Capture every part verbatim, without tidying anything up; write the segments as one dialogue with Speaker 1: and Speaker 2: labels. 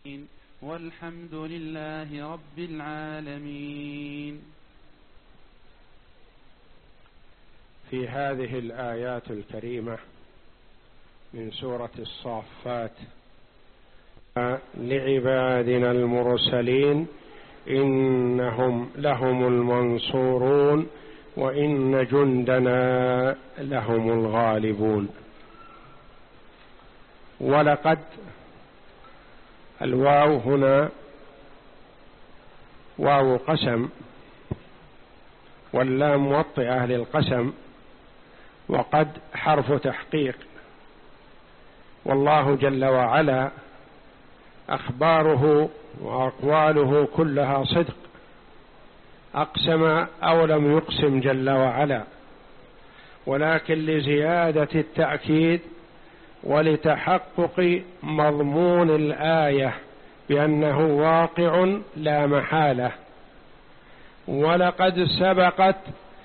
Speaker 1: والحمد لله رب العالمين.
Speaker 2: في هذه الآيات الكريمة من سورة الصافات: لعبادنا المرسلين إنهم لهم المنصورون وإن جندنا لهم الغالبون. ولقد، الواو هنا واو قسم، واللام موطئة للقسم، وقد حرف تحقيق. والله جل وعلا أخباره وأقواله كلها صدق، أقسم أو لم يقسم جل وعلا، ولكن لزيادة التأكيد ولتحقق مضمون الآية بأنه واقع لا محالة. ولقد سبقت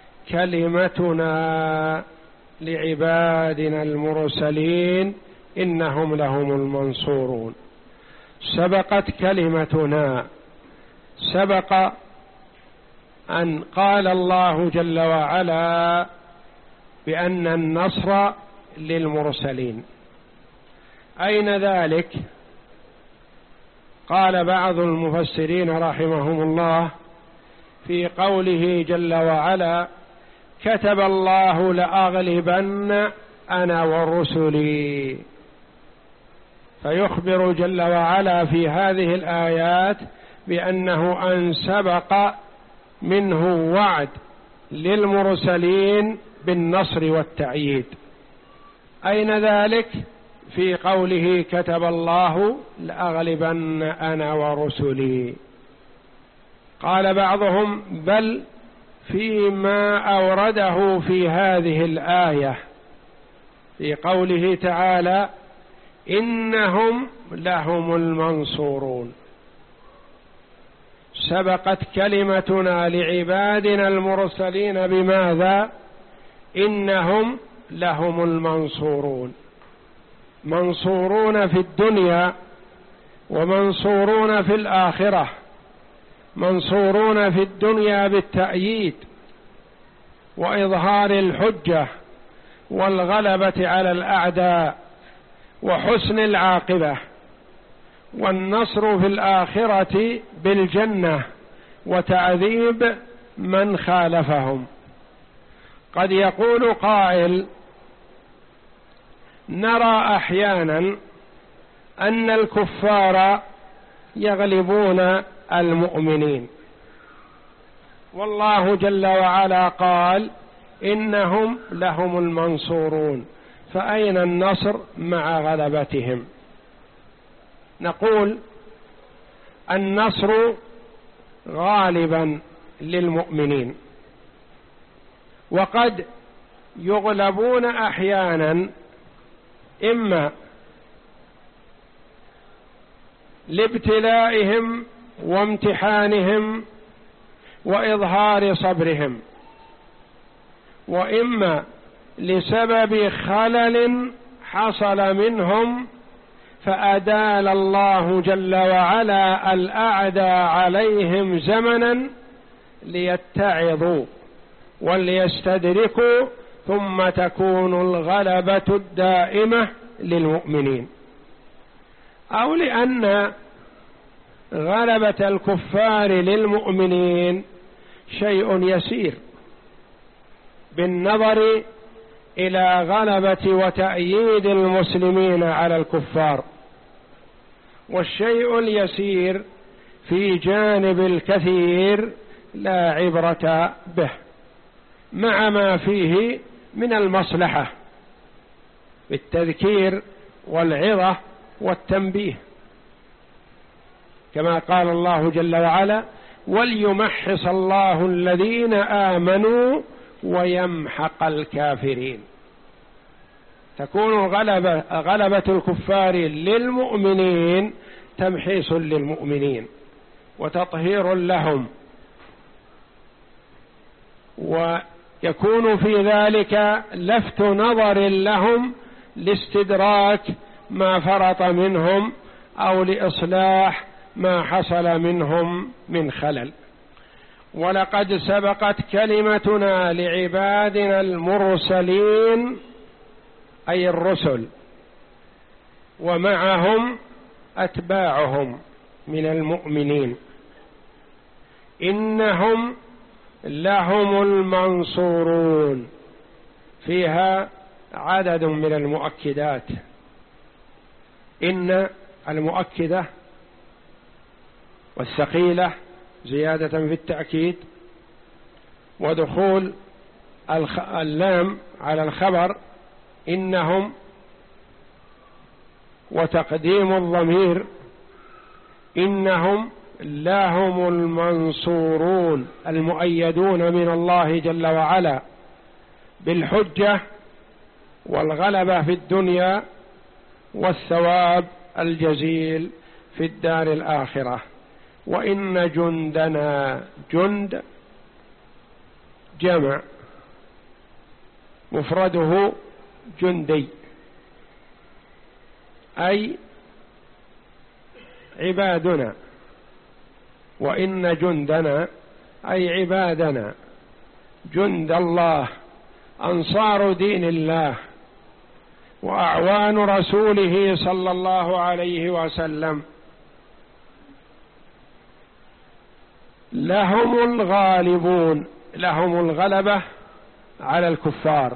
Speaker 2: كلمتنا لعبادنا المرسلين إنهم لهم المنصورون. سبقت كلمتنا، سبق أن قال الله جل وعلا بأن النصر للمرسلين. أين ذلك؟ قال بعض المفسرين رحمهم الله في قوله جل وعلا: كتب الله لأغلبن أنا ورسلي. فيخبر جل وعلا في هذه الآيات بأنه أن سبق منه وعد للمرسلين بالنصر والتأييد. أين ذلك؟ في قوله: كتب الله لأغلبن أنا ورسلي. قال بعضهم: بل فيما أورده في هذه الآية في قوله تعالى: إنهم لهم المنصورون. سبقت كلمتنا لعبادنا المرسلين بماذا؟ إنهم لهم المنصورون. منصورون في الدنيا ومنصورون في الآخرة. منصورون في الدنيا بالتأييد وإظهار الحجة والغلبة على الأعداء وحسن العاقبة، والنصر في الآخرة بالجنة وتعذيب من خالفهم. قد يقول قائل: نرى أحيانا أن الكفار يغلبون المؤمنين، والله جل وعلا قال: إنهم لهم المنصورون، فأين النصر مع غلبتهم؟ نقول: النصر غالبا للمؤمنين، وقد يغلبون أحيانا إما لابتلائهم وامتحانهم وإظهار صبرهم، وإما لسبب خلل حصل منهم فأدال الله جل وعلا الأعداء عليهم زمنا ليتعظوا وليستدركوا، ثم تكون الغلبة الدائمة للمؤمنين. أو لأن غلبة الكفار للمؤمنين شيء يسير بالنظر إلى غلبة وتأييد المسلمين على الكفار، والشيء اليسير في جانب الكثير لا عبرة به، مع ما فيه من المصلحة بالتذكير والعظة والتنبيه، كما قال الله جل وعلا: وليمحص الله الذين آمنوا ويمحق الكافرين. تكون غلبة, غلبة الكفار للمؤمنين تمحيص للمؤمنين وتطهير لهم، ويكون في ذلك لفت نظر لهم لاستدراك ما فرط منهم أو لإصلاح ما حصل منهم من خلل. ولقد سبقت كلمتنا لعبادنا المرسلين أي الرسل ومعهم أتباعهم من المؤمنين إنهم لهم المنصورون، فيها عدد من المؤكدات. إن المؤكدة والثقيلة زيادة في التأكيد، ودخول اللام على الخبر إنهم، وتقديم الضمير إنهم لهم المنصورون المؤيدون من الله جل وعلا بالحجة والغلبة في الدنيا والثواب الجزيل في الدار الآخرة. وإن جندنا، جند جمع مفرده جندي، أي عبادنا. وإن جندنا أي عبادنا، جند الله، أنصار دين الله وأعوان رسوله صلى الله عليه وسلم، لهم الغالبون، لهم الغلبة على الكفار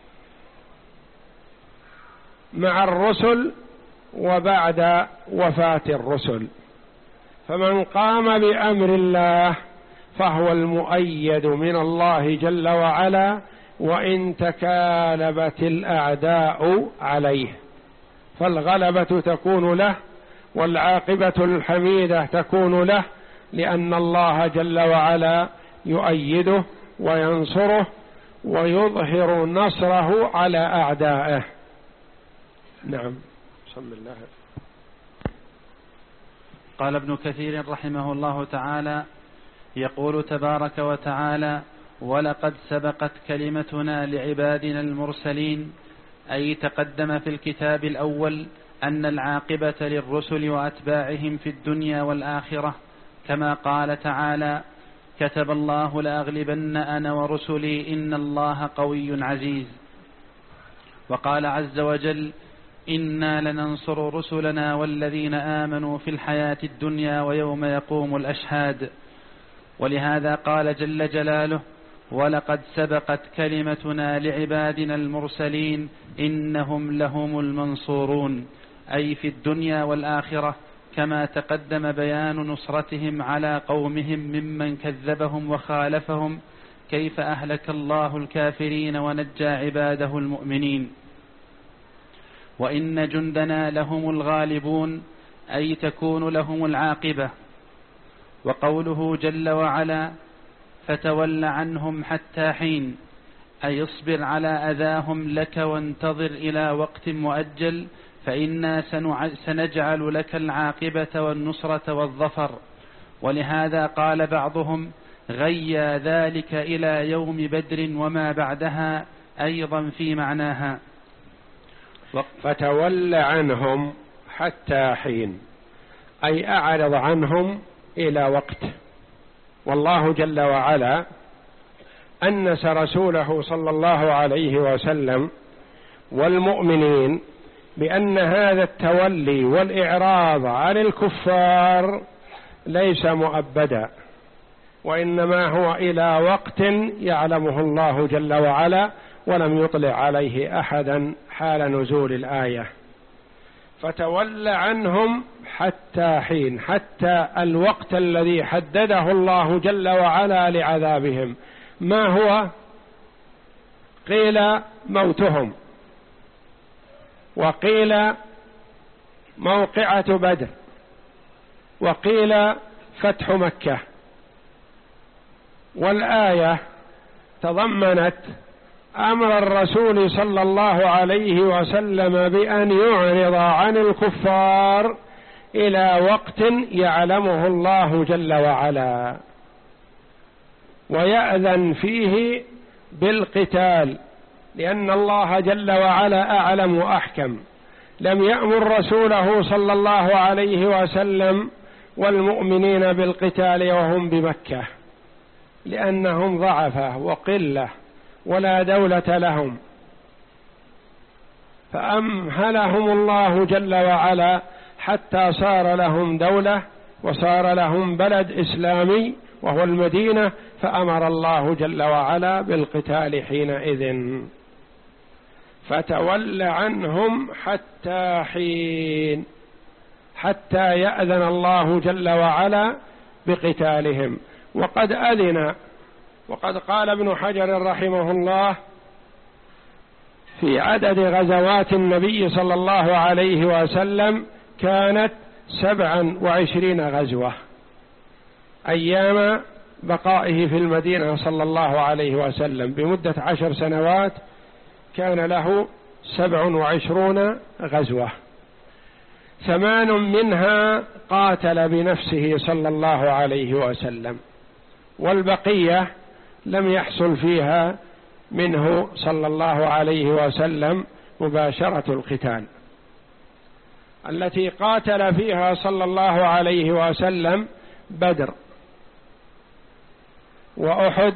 Speaker 2: مع الرسل وبعد وفاة الرسل. فمن قام بأمر الله فهو المؤيد من الله جل وعلا، وإن تكالبت الأعداء عليه فالغلبة تكون له والعاقبة الحميدة تكون له، لأن الله جل وعلا يؤيده وينصره ويظهر نصره على أعدائه. نعم. بسم الله.
Speaker 1: قال ابن كثير رحمه الله تعالى: يقول تبارك وتعالى: ولقد سبقت كلمتنا لعبادنا المرسلين، أي تقدم في الكتاب الأول أن العاقبة للرسل وأتباعهم في الدنيا والآخرة، كما قال تعالى: كتب الله لأغلبن أنا ورسلي إن الله قوي عزيز. وقال عز وجل: إنا لننصر رسلنا والذين آمنوا في الحياة الدنيا ويوم يقوم الأشهاد. ولهذا قال جل جلاله: ولقد سبقت كلمتنا لعبادنا المرسلين إنهم لهم المنصورون، أي في الدنيا والآخرة، كما تقدم بيان نصرتهم على قومهم ممن كذبهم وخالفهم، كيف أهلك الله الكافرين ونجى عباده المؤمنين. وإن جندنا لهم الغالبون، أي تكون لهم العاقبة. وقوله جل وعلا: فتول عنهم حتى حين، أي اصبر على أذاهم لك وانتظر إلى وقت مؤجل، فإنا سنجعل لك العاقبة والنصرة والظفر. ولهذا قال بعضهم: غيا ذلك إلى يوم بدر وما بعدها، أيضا في معناها.
Speaker 2: فتول عنهم حتى حين، أي أعرض عنهم إلى وقت. والله جل وعلا أنس رسوله صلى الله عليه وسلم والمؤمنين بأن هذا التولي والإعراض عن الكفار ليس مؤبدا، وإنما هو إلى وقت يعلمه الله جل وعلا، ولم يطلع عليه أحدا حال نزول الآية. فتول عنهم حتى حين، حتى الوقت الذي حدده الله جل وعلا لعذابهم. ما هو؟ قيل موتهم، وقيل موقعة بدر، وقيل فتح مكة. والآية تضمنت أمر الرسول صلى الله عليه وسلم بأن يعرض عن الكفار إلى وقت يعلمه الله جل وعلا، ويأذن فيه بالقتال، لأن الله جل وعلا أعلم وأحكم. لم يأمر رسوله صلى الله عليه وسلم والمؤمنين بالقتال وهم بمكة، لأنهم ضعفة وقلة ولا دولة لهم، فأمهلهم الله جل وعلا حتى صار لهم دولة وصار لهم بلد إسلامي وهو المدينة، فأمر الله جل وعلا بالقتال حينئذ. فتول عنهم حتى حين، حتى يأذن الله جل وعلا بقتالهم. وقد أذن، وقد قال ابن حجر رحمه الله في عدد غزوات النبي صلى الله عليه وسلم كانت سبعا وعشرين غزوة أيام بقائه في المدينة صلى الله عليه وسلم، بمدة عشر سنوات كان له سبع وعشرون غزوة، ثمان منها قاتل بنفسه صلى الله عليه وسلم، والبقية لم يحصل فيها منه صلى الله عليه وسلم مباشرة القتال. التي قاتل فيها صلى الله عليه وسلم بدر وأحد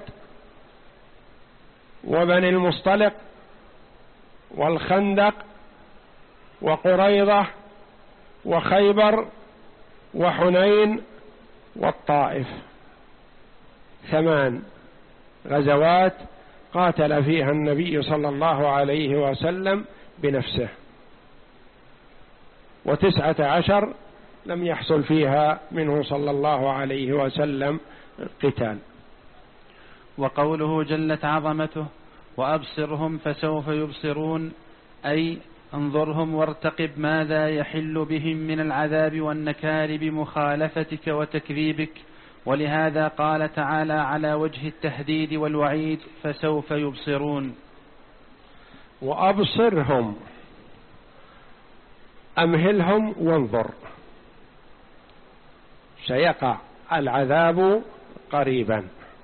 Speaker 2: وبني المصطلق والخندق وقريضة وخيبر وحنين والطائف، ثمان غزوات قاتل فيها النبي صلى الله عليه وسلم بنفسه، وتسعة عشر لم يحصل فيها منه صلى الله عليه وسلم قتال.
Speaker 1: وقوله جلت عظمته وأبصرهم فسوف يبصرون، أي انظرهم وارتقب ماذا يحل بهم من العذاب والنكال بمخالفتك وتكذيبك. ولهذا قال تعالى على وجه التهديد والوعيد فسوف يبصرون.
Speaker 2: وأبصرهم أمهلهم وانظر، سيقع العذاب قريبا.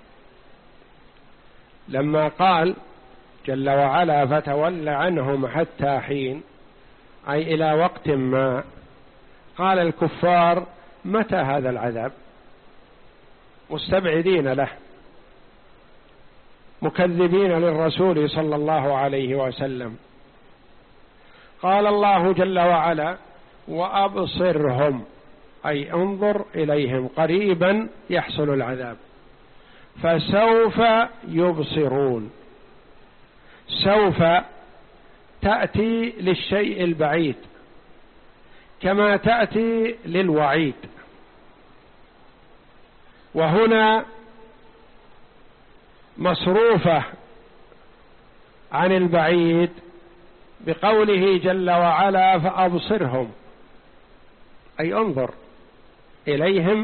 Speaker 2: لما قال جل وعلا فتول عنهم حتى حين، أي إلى وقت ما، قال الكفار متى هذا العذاب؟ مستبعدين له، مكذبين للرسول صلى الله عليه وسلم. قال الله جل وعلا وأبصرهم، أي انظر إليهم قريبا يحصل العذاب، فسوف يبصرون. سوف تأتي للشيء البعيد كما تأتي للوعيد، وهنا مصروفة عن البعيد بقوله جل وعلا فأبصرهم، أي انظر إليهم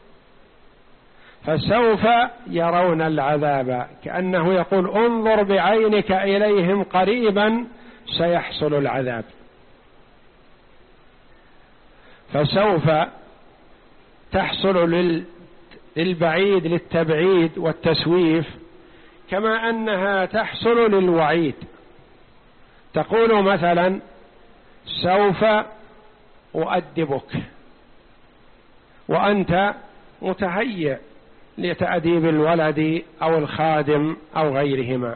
Speaker 2: فسوف يرون العذاب، كأنه يقول انظر بعينك إليهم قريبا سيحصل العذاب. فسوف تحصل للبعيد للتبعيد والتسويف، كما أنها تحصل للوعيد. تقول مثلا سوف أؤدبك، وأنت متهيئ لتأديب الولد أو الخادم أو غيرهما،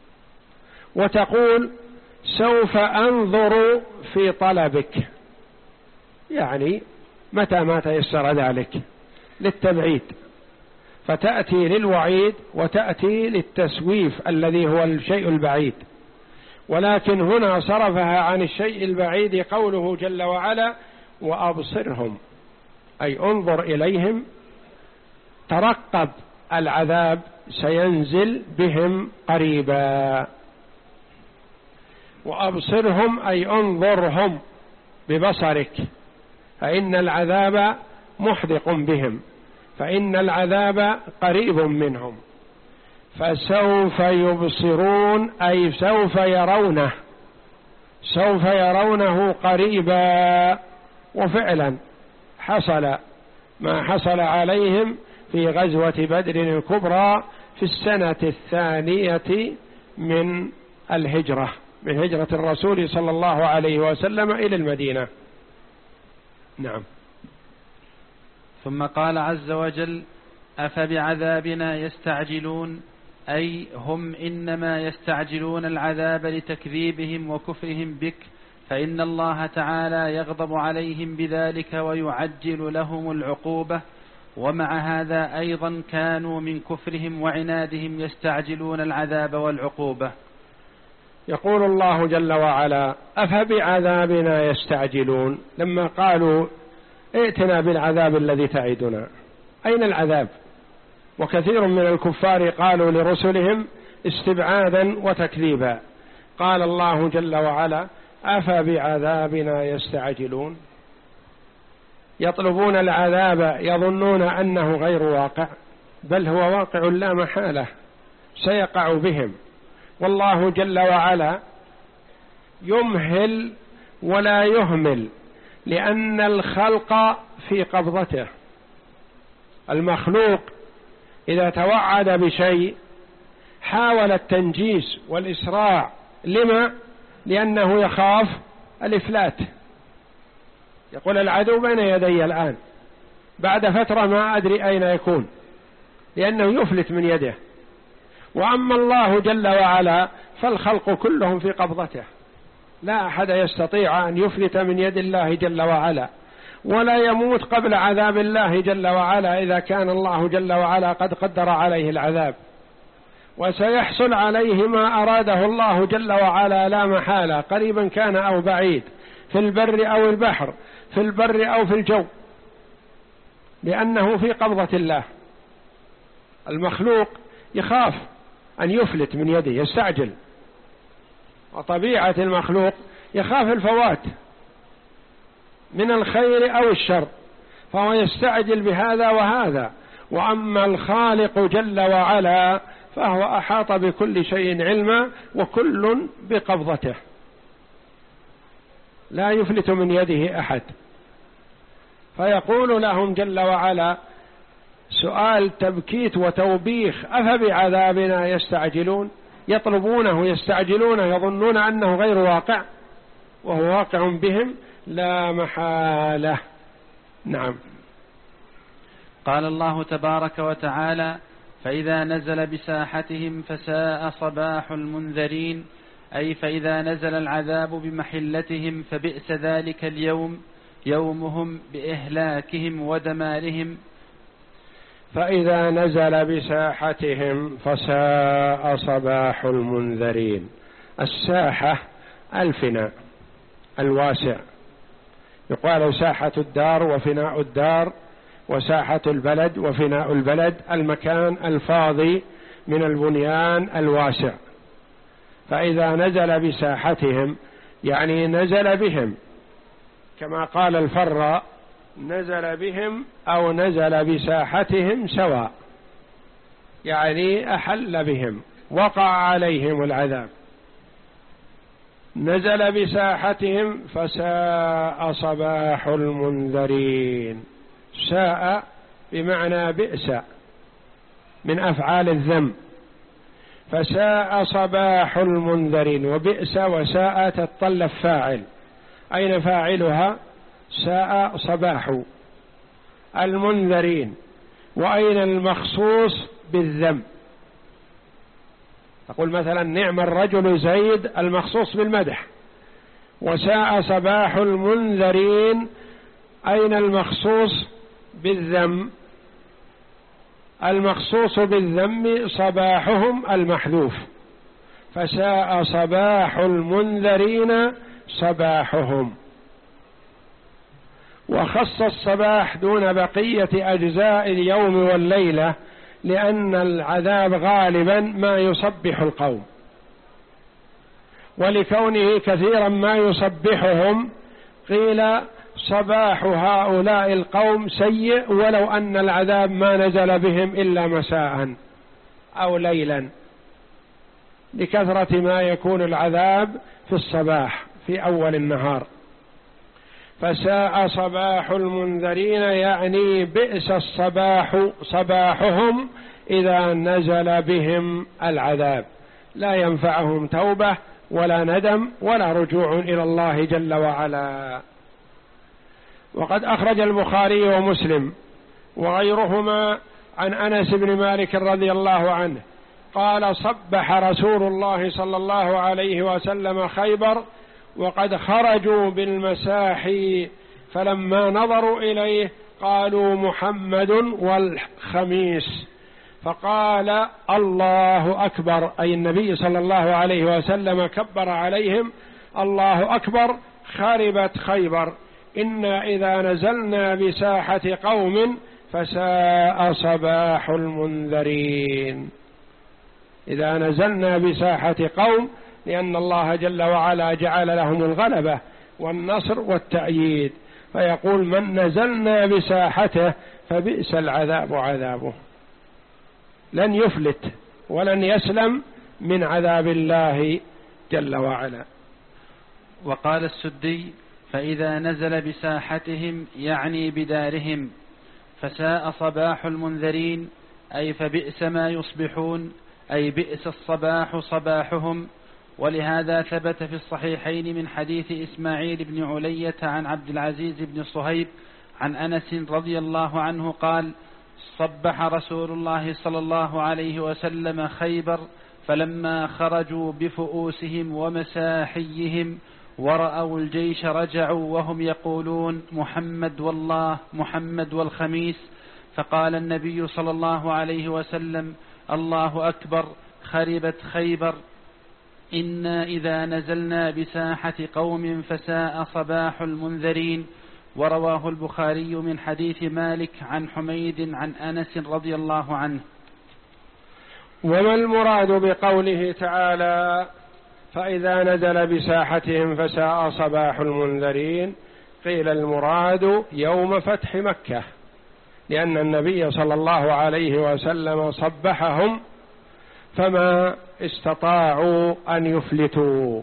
Speaker 2: وتقول سوف أنظر في طلبك، يعني متى ما تيسر ذلك، للتبعيد. فتأتي للوعيد وتأتي للتسويف الذي هو الشيء البعيد، ولكن هنا صرفها عن الشيء البعيد قوله جل وعلا وأبصرهم، أي انظر إليهم، ترقب العذاب سينزل بهم قريبا. وأبصرهم أي انظرهم ببصرك، فإن العذاب محدق بهم، فإن العذاب قريب منهم. فسوف يبصرون أي سوف يرونه، سوف يرونه قريبا. وفعلا حصل ما حصل عليهم في غزوة بدر الكبرى في السنة الثانية من الهجرة من هجرة الرسول صلى الله عليه وسلم إلى المدينة. نعم.
Speaker 1: ثم قال عز وجل: أفبعذابنا يستعجلون، أي هم إنما يستعجلون العذاب لتكذيبهم وكفرهم بك، فإن الله تعالى يغضب عليهم بذلك ويعجل لهم العقوبة. ومع هذا أيضا كانوا من كفرهم وعنادهم يستعجلون العذاب والعقوبة.
Speaker 2: يقول الله جل وعلا: أفبعذابنا يستعجلون، لما قالوا ائتنا بالعذاب الذي تعدنا، أين العذاب؟ وكثير من الكفار قالوا لرسلهم استبعادا وتكذيبا. قال الله جل وعلا: أفبعذابنا يستعجلون، يطلبون العذاب يظنون أنه غير واقع، بل هو واقع لا محالة سيقع بهم. والله جل وعلا يمهل ولا يهمل، لأن الخلق في قبضته. المخلوق إذا توعد بشيء حاول التنجيس والإسراع، لما؟ لأنه يخاف الإفلات، يقول العدو بين يدي الآن، بعد فترة ما أدري أين يكون، لأنه يفلت من يده. وأما الله جل وعلا فالخلق كلهم في قبضته، لا أحد يستطيع أن يفلت من يد الله جل وعلا، ولا يموت قبل عذاب الله جل وعلا إذا كان الله جل وعلا قد قدر عليه العذاب، وسيحصل عليه ما أراده الله جل وعلا لا محالة، قريبا كان أو بعيد، في البر أو البحر، في البر أو في الجو، لأنه في قبضة الله. المخلوق يخاف أن يفلت من يده، يستعجل، وطبيعة المخلوق يخاف الفوات من الخير أو الشر، فهو يستعجل بهذا وهذا. وأما الخالق جل وعلا فهو أحاط بكل شيء علما، وكل بقبضته، لا يفلت من يده أحد. فيقول لهم جل وعلا سؤال تبكيت وتوبيخ: أفبعذابنا يستعجلون، يطلبونه يستعجلونه، يظنون أنه غير واقع وهو واقع بهم لا محالة. نعم.
Speaker 1: قال الله تبارك وتعالى: فإذا نزل بساحتهم فساء صباح المنذرين، أي فإذا نزل العذاب بمحلتهم فبئس ذلك اليوم، يومهم بإهلاكهم ودمارهم.
Speaker 2: فإذا نزل بساحتهم فساء صباح المنذرين. الساحة الفناء الواسع، يقال ساحة الدار وفناء الدار، وساحة البلد وفناء البلد، المكان الفاضي من البنيان الواسع. فإذا نزل بساحتهم يعني نزل بهم، كما قال الفراء: نزل بهم أو نزل بساحتهم سواء، يعني أحل بهم، وقع عليهم العذاب. نزل بساحتهم فساء صباح المنذرين. ساء بمعنى بئس، من أفعال الذم. فساء صباح المنذرين، وبئس وساء تتطلب فاعل، أين فاعلها؟ ساء صباح المنذرين. وأين المخصوص بالذم؟ تقول مثلا نعم الرجل زيد، المخصوص بالمدح. وساء صباح المنذرين، أين المخصوص بالذم؟ المخصوص بالذم صباحهم المحذوف، فساء صباح المنذرين صباحهم. وخص الصباح دون بقية أجزاء اليوم والليلة، لأن العذاب غالبا ما يصبح القوم، ولكونه كثيرا ما يصبحهم قيل صباح هؤلاء القوم سيء، ولو أن العذاب ما نزل بهم إلا مساء أو ليلا، لكثرة ما يكون العذاب في الصباح في أول النهار. فساء صباح المنذرين يعني بئس الصباح صباحهم إذا نزل بهم العذاب، لا ينفعهم توبة ولا ندم ولا رجوع إلى الله جل وعلا. وقد أخرج البخاري ومسلم وغيرهما عن أنس بن مالك رضي الله عنه قال: صبح رسول الله صلى الله عليه وسلم خيبر وقد خرجوا بالمساحي، فلما نظروا إليه قالوا: محمد والخميس. فقال: الله أكبر، أي النبي صلى الله عليه وسلم كبر عليهم: الله أكبر، خربت خيبر، إنا إذا نزلنا بساحة قوم فساء صباح المنذرين. إذا نزلنا بساحة قوم، لأن الله جل وعلا جعل لهم الغلبة والنصر والتأييد، فيقول: من نزلنا بساحته فبئس العذاب عذابه، لن يفلت ولن يسلم من عذاب الله جل وعلا.
Speaker 1: وقال السدي: فإذا نزل بساحتهم يعني بدارهم، فساء صباح المنذرين، أي فبئس ما يصبحون، أي بئس الصباح صباحهم. ولهذا ثبت في الصحيحين من حديث إسماعيل بن علية عن عبد العزيز بن صهيب عن أنس رضي الله عنه قال: صبح رسول الله صلى الله عليه وسلم خيبر، فلما خرجوا بفؤوسهم ومساحيهم ورأوا الجيش رجعوا وهم يقولون: محمد والله، محمد والخميس. فقال النبي صلى الله عليه وسلم: الله أكبر، خربت خيبر، إنا إذا نزلنا بساحة قوم فساء صباح المنذرين. ورواه البخاري من حديث مالك عن حميد عن أنس رضي الله عنه.
Speaker 2: وما المراد بقوله تعالى: فإذا نزل بساحتهم فساء صباح المنذرين؟ قيل المراد يوم فتح مكة، لأن النبي صلى الله عليه وسلم صبحهم فما استطاعوا أن يفلتوا.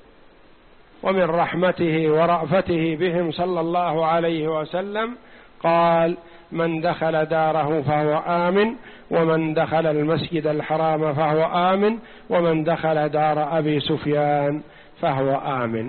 Speaker 2: ومن رحمته ورأفته بهم صلى الله عليه وسلم قال: من دخل داره فهو آمن، ومن دخل المسجد الحرام فهو آمن، ومن دخل دار أبي سفيان فهو آمن.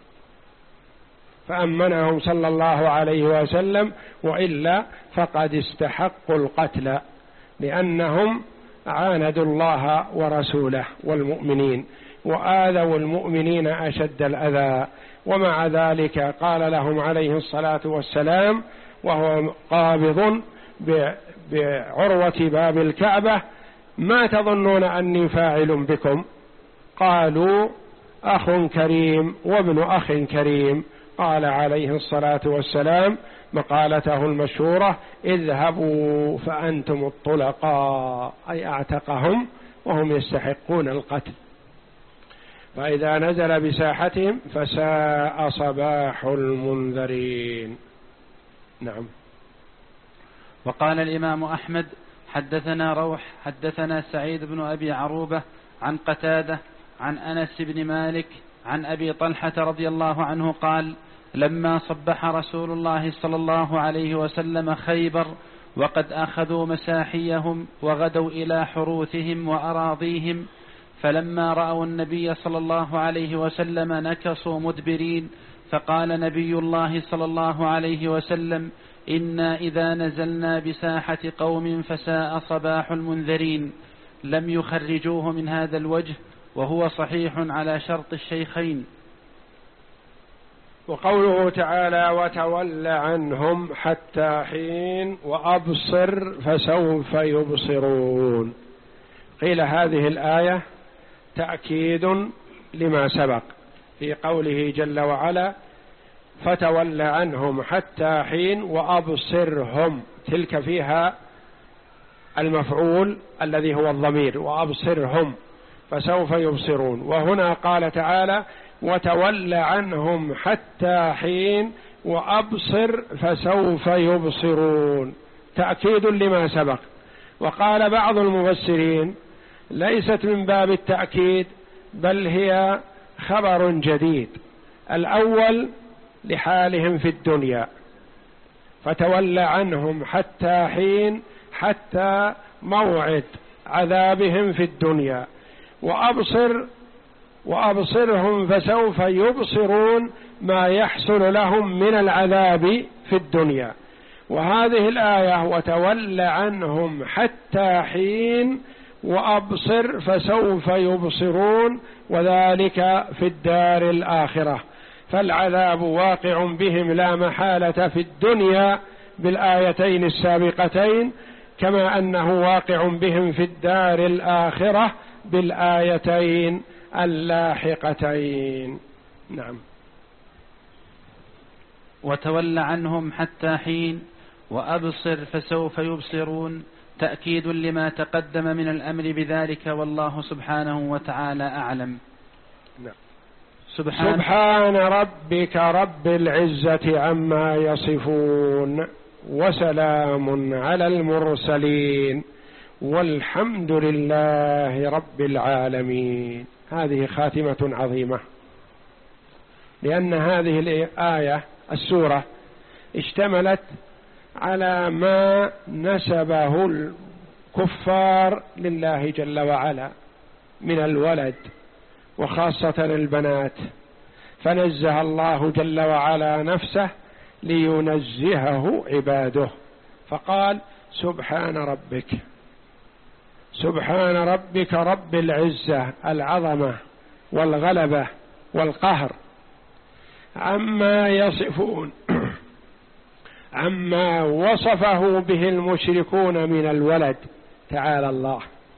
Speaker 2: فأمنهم صلى الله عليه وسلم، وإلا فقد استحقوا القتل، لأنهم عاندوا الله ورسوله والمؤمنين، وآذوا المؤمنين أشد الأذى. ومع ذلك قال لهم عليه الصلاة والسلام وهو قابض بعروة باب الكعبة: ما تظنون أني فاعل بكم؟ قالوا: أخ كريم وابن أخ كريم. قال عليه الصلاة والسلام مقالته المشهورة: اذهبوا فأنتم الطلقاء، أي أعتقهم وهم يستحقون القتل. فإذا نزل بساحتهم فساء صباح المنذرين. نعم.
Speaker 1: وقال الإمام أحمد: حدثنا روح حدثنا سعيد بن أبي عروبة عن قتادة عن أنس بن مالك عن أبي طلحة رضي الله عنه قال: لما صبح رسول الله صلى الله عليه وسلم خيبر وقد أخذوا مساحيهم وغدوا إلى حروثهم وأراضيهم، فلما رأوا النبي صلى الله عليه وسلم نكصوا مدبرين، فقال نبي الله صلى الله عليه وسلم: إنا إذا نزلنا بساحة قوم فساء صباح المنذرين. لم يخرجوه من هذا الوجه، وهو صحيح على شرط الشيخين.
Speaker 2: وقوله تعالى: وتول عنهم حتى حين وأبصر فسوف يبصرون. قيل هذه الآية تأكيد لما سبق في قوله جل وعلا: فتول عنهم حتى حين وأبصرهم، تلك فيها المفعول الذي هو الضمير، وأبصرهم فسوف يبصرون. وهنا قال تعالى: وتول عنهم حتى حين وأبصر فسوف يبصرون، تأكيد لما سبق. وقال بعض المفسرين: ليست من باب التأكيد، بل هي خبر جديد. الأول لحالهم في الدنيا، فتول عنهم حتى حين، حتى موعد عذابهم في الدنيا. وأبصر وأبصرهم فسوف يبصرون ما يحصل لهم من العذاب في الدنيا. وهذه الآية وتول عنهم حتى حين وأبصر فسوف يبصرون، وذلك في الدار الآخرة. فالعذاب واقع بهم لا محالة في الدنيا بالآيتين السابقتين، كما أنه واقع بهم في الدار الآخرة بالآيتين اللاحقتين. نعم.
Speaker 1: وتول عنهم حتى حين وأبصر فسوف يبصرون تأكيد لما تقدم من الأمر بذلك، والله سبحانه وتعالى أعلم.
Speaker 2: نعم.
Speaker 1: سبحان,
Speaker 2: سبحان ربك رب العزة عما يصفون وسلام على المرسلين والحمد لله رب العالمين. هذه خاتمة عظيمة، لأن هذه الآية السورة اشتملت على ما نسبه الكفار لله جل وعلا من الولد وخاصة البنات، فنزه الله جل وعلا نفسه لينزهه عباده، فقال سبحان ربك، سبحان ربك رب العزة العظمة والغلبة والقهر عما يصفون عما وصفه به المشركون من الولد تعالى الله.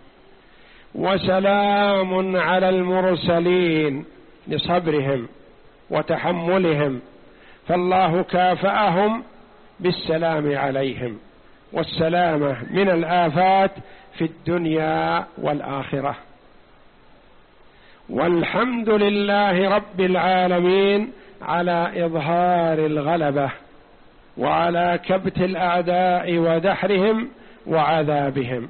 Speaker 2: وسلام على المرسلين لصبرهم وتحملهم، فالله كافأهم بالسلام عليهم والسلامة من الآفات في الدنيا والآخرة. والحمد لله رب العالمين على إظهار الغلبة وعلى كبت الأعداء ودحرهم وعذابهم.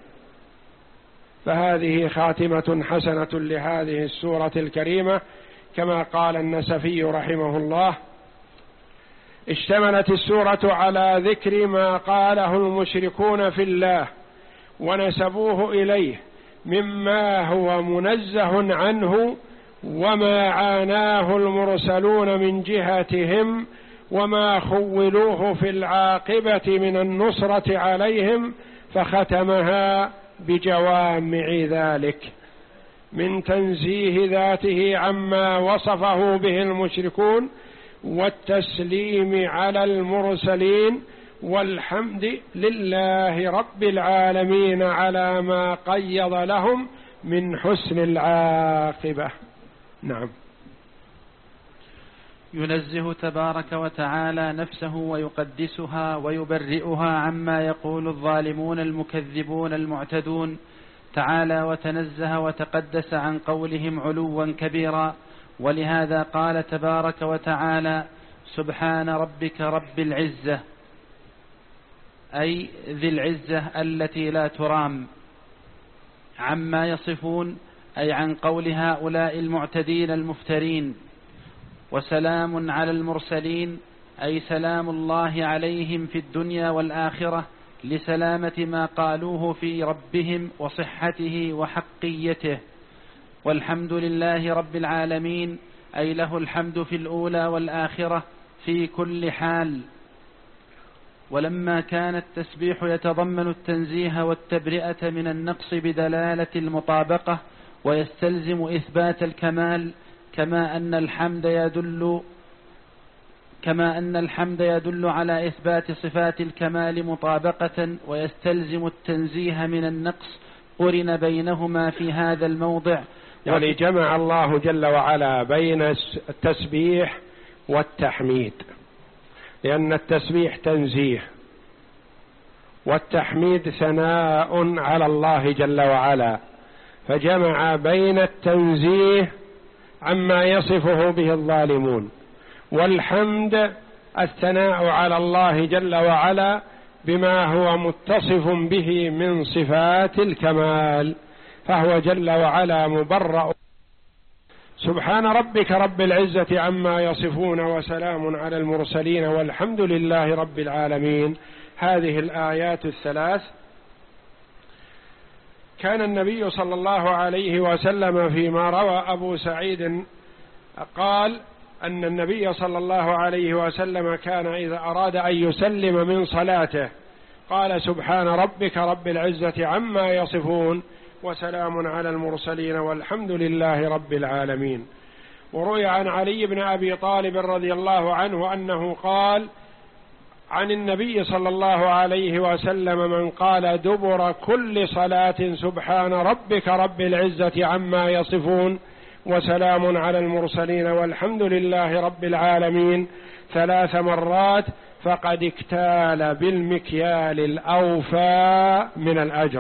Speaker 2: فهذه خاتمة حسنة لهذه السورة الكريمة، كما قال النسفي رحمه الله: اشتملت السورة على ذكر ما قاله المشركون في الله ونسبوه إليه مما هو منزه عنه، وما عاناه المرسلون من جهتهم، وما خولوه في العاقبة من النصرة عليهم، فختمها بجوامع ذلك من تنزيه ذاته عما وصفه به المشركون، والتسليم على المرسلين، والحمد لله رب العالمين على ما قيض لهم من حسن العاقبة. نعم.
Speaker 1: ينزه تبارك وتعالى نفسه ويقدسها ويبرئها عما يقول الظالمون المكذبون المعتدون تعالى وتنزه وتقدس عن قولهم علوا كبيرا. ولهذا قال تبارك وتعالى: سبحان ربك رب العزة، أي ذي العزة التي لا ترام، عما يصفون، أي عن قول هؤلاء المعتدين المفترين. وسلام على المرسلين، أي سلام الله عليهم في الدنيا والآخرة لسلامة ما قالوه في ربهم وصحته وحقيته. والحمد لله رب العالمين، أي له الحمد في الأولى والآخرة في كل حال. ولما كان التسبيح يتضمن التنزيه والتبرئة من النقص بدلالة المطابقة ويستلزم إثبات الكمال، كما أن الحمد يدل كما أن الحمد يدل على إثبات صفات الكمال مطابقة ويستلزم التنزيه من النقص، قرن بينهما في هذا الموضع.
Speaker 2: يعني جمع الله جل وعلا بين التسبيح والتحميد، لأن التسبيح تنزيه والتحميد ثناء على الله جل وعلا، فجمع بين التنزيه عما يصفه به الظالمون والحمد الثناء على الله جل وعلا بما هو متصف به من صفات الكمال، فهو جل وعلا مبرأ. سبحان ربك رب العزة عما يصفون وسلام على المرسلين والحمد لله رب العالمين. هذه الآيات الثلاث كان النبي صلى الله عليه وسلم فيما روى أبو سعيد قال أن النبي صلى الله عليه وسلم كان إذا أراد أن يسلم من صلاته قال سبحان ربك رب العزة عما يصفون وسلام على المرسلين والحمد لله رب العالمين. وروي عن علي بن أبي طالب رضي الله عنه أنه قال عن النبي صلى الله عليه وسلم من قال دبر كل صلاة سبحان ربك رب العزة عما يصفون وسلام على المرسلين والحمد لله رب العالمين ثلاث مرات فقد اكتال بالمكيال الأوفى من الأجر.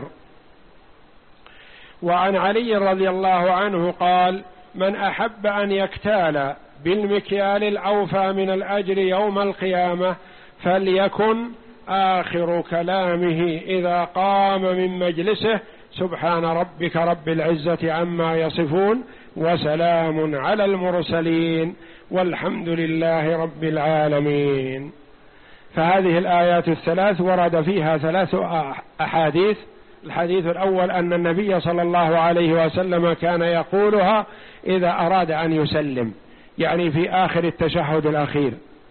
Speaker 2: وعن علي رضي الله عنه قال من أحب أن يكتال بالمكيال الأوفى من الأجر يوم القيامة فليكن آخر كلامه إذا قام من مجلسه سبحان ربك رب العزة عما يصفون وسلام على المرسلين والحمد لله رب العالمين. فهذه الآيات الثلاث ورد فيها ثلاث أحاديث. الحديث الأول أن النبي صلى الله عليه وسلم كان يقولها إذا أراد أن يسلم، يعني في آخر التشهد الأخير.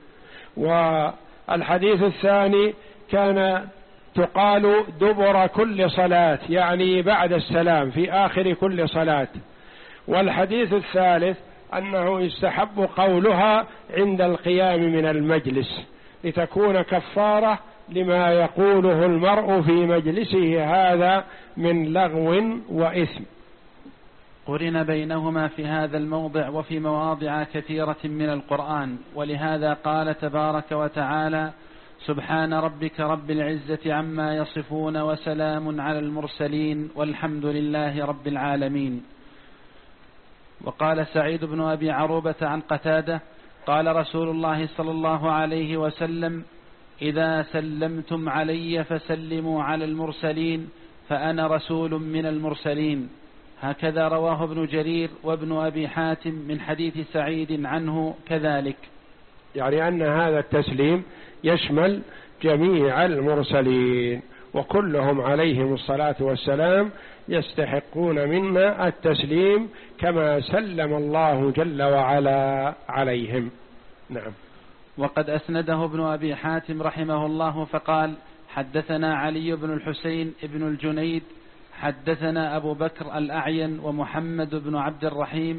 Speaker 2: والحديث الثاني كان تقال دبر كل صلاة، يعني بعد السلام في آخر كل صلاة. والحديث الثالث أنه يستحب قولها عند القيام من المجلس لتكون كفارة لما يقوله المرء في مجلسه هذا من لغو وإثم.
Speaker 1: قرن بينهما في هذا الموضع وفي مواضع كثيرة من القرآن، ولهذا قال تبارك وتعالى سبحان ربك رب العزة عما يصفون وسلام على المرسلين والحمد لله رب العالمين. وقال سعيد بن أبي عروبة عن قتادة قال رسول الله صلى الله عليه وسلم إذا سلمتم علي فسلموا على المرسلين فأنا رسول من المرسلين. هكذا رواه ابن جرير وابن أبي حاتم من حديث سعيد عنه كذلك،
Speaker 2: يعني أن هذا التسليم يشمل جميع المرسلين وكلهم عليهم الصلاة والسلام يستحقون منا التسليم كما سلم الله جل وعلا عليهم. نعم.
Speaker 1: وقد أسنده ابن أبي حاتم رحمه الله فقال حدثنا علي بن الحسين بن الجنيد حدثنا أبو بكر الأعين ومحمد بن عبد الرحيم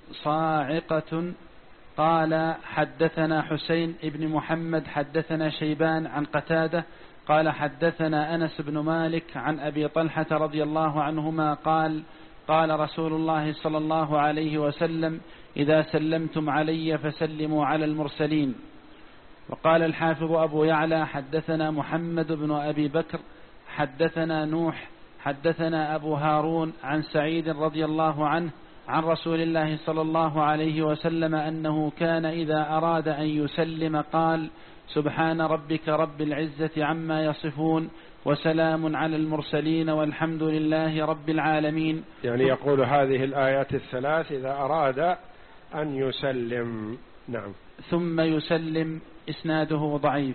Speaker 1: صاعقة قال حدثنا حسين بن محمد حدثنا شيبان عن قتادة قال حدثنا أنس بن مالك عن أبي طلحة رضي الله عنهما قال قال رسول الله صلى الله عليه وسلم إذا سلمتم علي فسلموا على المرسلين. وقال الحافظ أبو يعلى حدثنا محمد بن أبي بكر حدثنا نوح حدثنا أبو هارون عن سعيد رضي الله عنه عن رسول الله صلى الله عليه وسلم أنه كان إذا أراد أن يسلم قال سبحان ربك رب العزة عما يصفون وسلام على المرسلين والحمد لله رب العالمين.
Speaker 2: يعني يقول هذه الآيات الثلاث إذا أراد أن يسلم. نعم.
Speaker 1: ثم يسلم. إسناده ضعيف.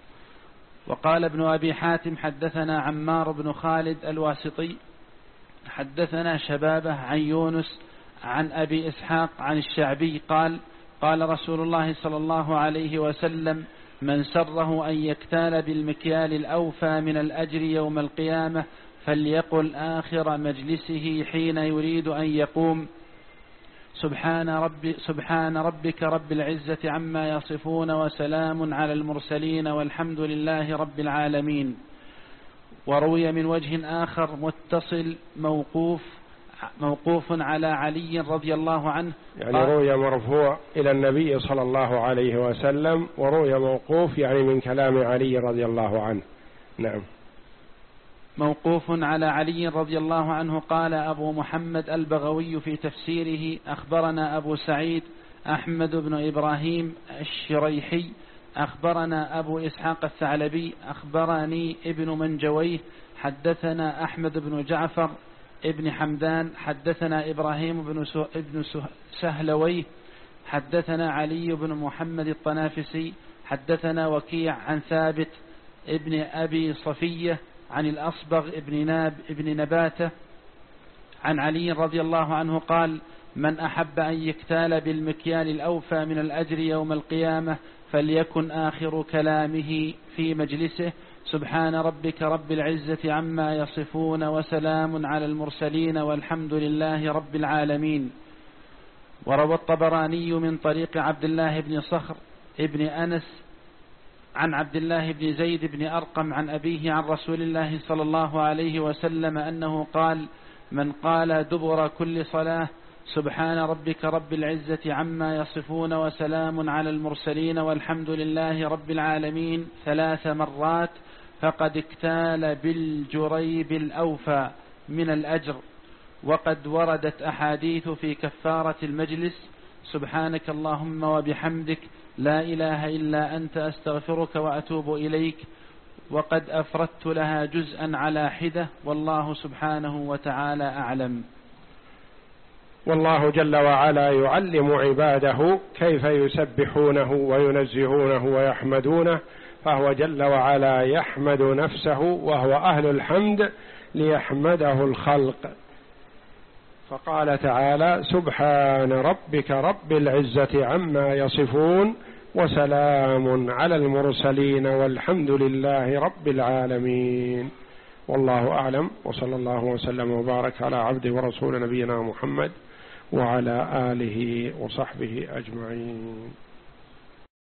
Speaker 1: وقال ابن أبي حاتم حدثنا عمار بن خالد الواسطي حدثنا شبابه عن يونس عن أبي إسحاق عن الشعبي قال قال رسول الله صلى الله عليه وسلم من سره أن يكتال بالمكيال الأوفى من الأجر يوم القيامة فليقل آخر مجلسه حين يريد أن يقوم سبحان, رب سبحان ربك رب العزة عما يصفون وسلام على المرسلين والحمد لله رب العالمين. وروي من وجه آخر متصل موقوف موقوف على علي رضي الله عنه،
Speaker 2: يعني روي مرفوع إلى النبي صلى الله عليه وسلم وروي موقوف يعني من كلام علي رضي الله عنه. نعم.
Speaker 1: موقوف على علي رضي الله عنه قال أبو محمد البغوي في تفسيره أخبرنا أبو سعيد أحمد بن إبراهيم الشريحي أخبرنا أبو إسحاق الثعلبي أخبرني ابن منجويه حدثنا أحمد بن جعفر ابن حمدان حدثنا إبراهيم بن, ابن سهلويه حدثنا علي بن محمد الطنافسي حدثنا وكيع عن ثابت ابن أبي صفية عن الأصبغ ابن ناب ابن نباتة عن علي رضي الله عنه قال: من أحب أن يكتال بالمكيال الأوفى من الأجر يوم القيامة فليكن آخر كلامه في مجلسه: سبحان ربك رب العزة عما يصفون وسلام على المرسلين والحمد لله رب العالمين. وروى الطبراني من طريق عبد الله بن صخر ابن أنس عن عبد الله بن زيد بن أرقم عن أبيه عن رسول الله صلى الله عليه وسلم أنه قال: من قال دبر كل صلاة: سبحان ربك رب العزة عما يصفون وسلام على المرسلين والحمد لله رب العالمين ثلاث مرات فقد اكتال بالجريب الأوفى من الأجر. وقد وردت أحاديث في كفارة المجلس: سبحانك اللهم وبحمدك لا إله إلا أنت أستغفرك وأتوب إليك. وقد أفردت لها جزءا على حدة، والله سبحانه وتعالى أعلم.
Speaker 2: والله جل وعلا يعلم عباده كيف يسبحونه وينزهونه ويحمدونه، فهو جل وعلا يحمد نفسه وهو أهل الحمد ليحمده الخلق. فقال تعالى: سبحان ربك رب العزة عما يصفون وسلام على المرسلين والحمد لله رب العالمين. والله أعلم، وصلى الله وسلم وبارك على عبده ورسول نبينا محمد وعلى آله وصحبه أجمعين.